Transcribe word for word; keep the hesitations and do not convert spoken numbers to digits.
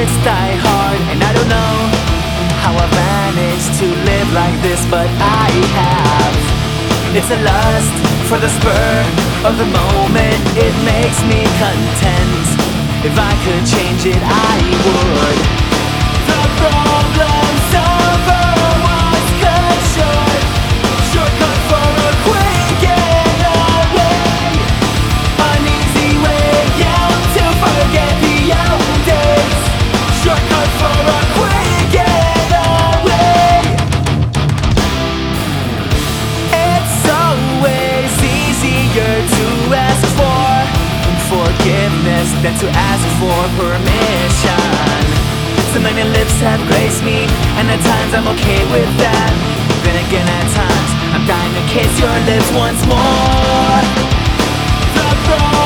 habits die hard, and I don't know how I managed to live like this, but I have. It's a lust for the spur of the moment. It makes me content. If I could change it, I would. The problem solver was cut short. Shortcut for a quick getaway. An easy way out to forget the old days. Shortcut for a quick getaway. It's always easier to ask for forgiveness than to ask for permission. So many lips have graced me, and at times I'm okay with that. Then again, at times I'm dying to kiss your lips once more. The